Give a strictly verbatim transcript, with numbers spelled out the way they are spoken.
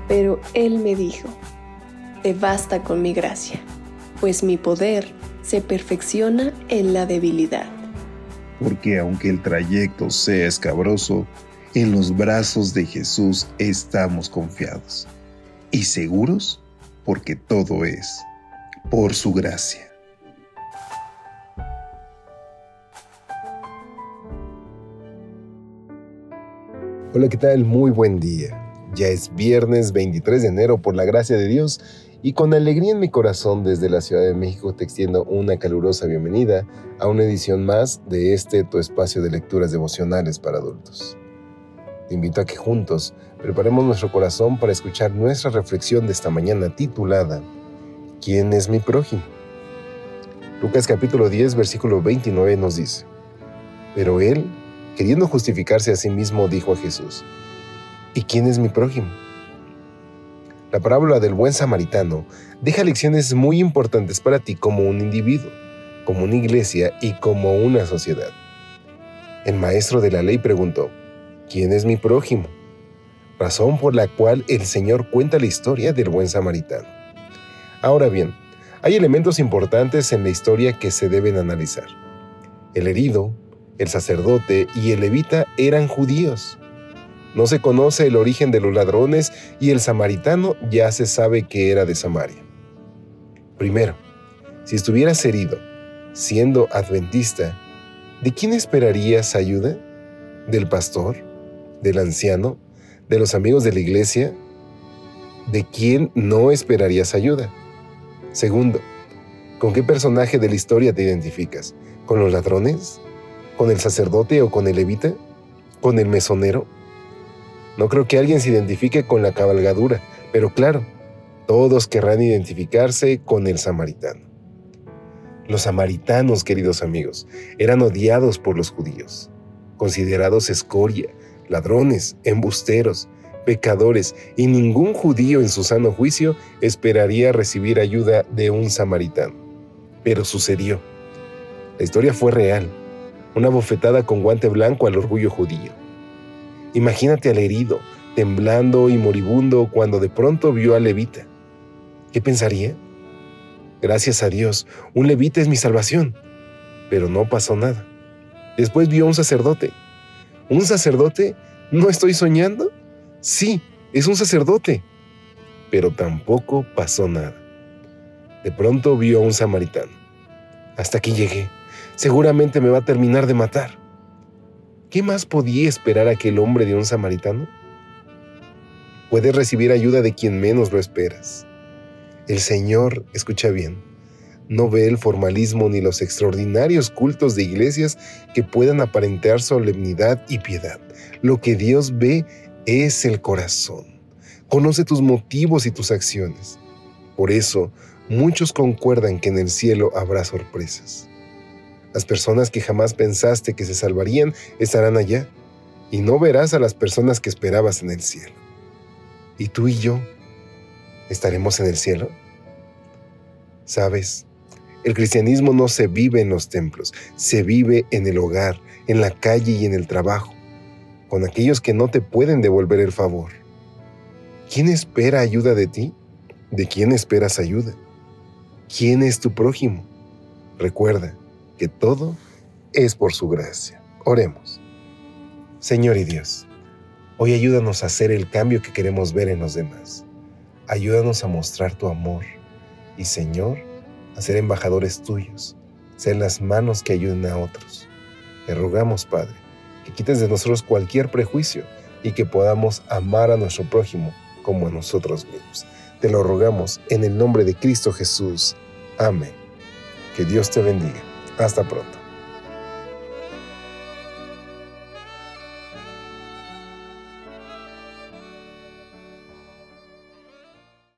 Pero Él me dijo: te basta con mi gracia, pues mi poder se perfecciona en la debilidad. Porque aunque el trayecto sea escabroso, en los brazos de Jesús estamos confiados y seguros, porque todo es por su gracia. Hola, ¿qué tal? Muy buen día. Ya es viernes veintitrés de enero por la gracia de Dios y con alegría en mi corazón desde la Ciudad de México te extiendo una calurosa bienvenida a una edición más de este tu espacio de lecturas devocionales para adultos. Te invito a que juntos preparemos nuestro corazón para escuchar nuestra reflexión de esta mañana titulada ¿Quién es mi prójimo? Lucas capítulo diez versículo veintinueve nos dice: Pero él, queriendo justificarse a sí mismo, dijo a Jesús: ¿Y quién es mi prójimo? La parábola del buen samaritano deja lecciones muy importantes para ti como un individuo, como una iglesia y como una sociedad. El maestro de la ley preguntó: ¿Quién es mi prójimo? Razón por la cual el Señor cuenta la historia del buen samaritano. Ahora bien, hay elementos importantes en la historia que se deben analizar. El herido, el sacerdote y el levita eran judíos. No se conoce el origen de los ladrones y el samaritano ya se sabe que era de Samaria. Primero, si estuvieras herido, siendo adventista, ¿de quién esperarías ayuda? ¿Del pastor? ¿Del anciano? ¿De los amigos de la iglesia? ¿De quién no esperarías ayuda? Segundo, ¿con qué personaje de la historia te identificas? ¿Con los ladrones? ¿Con el sacerdote o con el levita? ¿Con el mesonero? No creo que alguien se identifique con la cabalgadura, pero claro, todos querrán identificarse con el samaritano. Los samaritanos, queridos amigos, eran odiados por los judíos, considerados escoria, ladrones, embusteros, pecadores, y ningún judío en su sano juicio esperaría recibir ayuda de un samaritano. Pero sucedió. La historia fue real, una bofetada con guante blanco al orgullo judío. Imagínate al herido, temblando y moribundo cuando de pronto vio al levita. ¿Qué pensaría? Gracias a Dios, un levita es mi salvación. Pero no pasó nada. Después vio a un sacerdote. ¿Un sacerdote? ¿No estoy soñando? Sí, es un sacerdote. Pero tampoco pasó nada. De pronto vio a un samaritano. Hasta aquí llegué. Seguramente me va a terminar de matar. ¿Qué más podía esperar aquel hombre de un samaritano? Puedes recibir ayuda de quien menos lo esperas. El Señor, escucha bien, no ve el formalismo ni los extraordinarios cultos de iglesias que puedan aparentar solemnidad y piedad. Lo que Dios ve es el corazón. Conoce tus motivos y tus acciones. Por eso, muchos concuerdan que en el cielo habrá sorpresas. Las personas que jamás pensaste que se salvarían estarán allá, y no verás a las personas que esperabas en el cielo. ¿Y tú y yo estaremos en el cielo? ¿Sabes? El cristianismo no se vive en los templos, se vive en el hogar, en la calle y en el trabajo, con aquellos que no te pueden devolver el favor. ¿Quién espera ayuda de ti? ¿De quién esperas ayuda? ¿Quién es tu prójimo? Recuerda que todo es por su gracia. Oremos. Señor y Dios, hoy ayúdanos a hacer el cambio que queremos ver en los demás. Ayúdanos a mostrar tu amor y, Señor, a ser embajadores tuyos, ser las manos que ayuden a otros. Te rogamos, Padre, que quites de nosotros cualquier prejuicio y que podamos amar a nuestro prójimo como a nosotros mismos. Te lo rogamos en el nombre de Cristo Jesús. Amén. Que Dios te bendiga. Hasta pronto.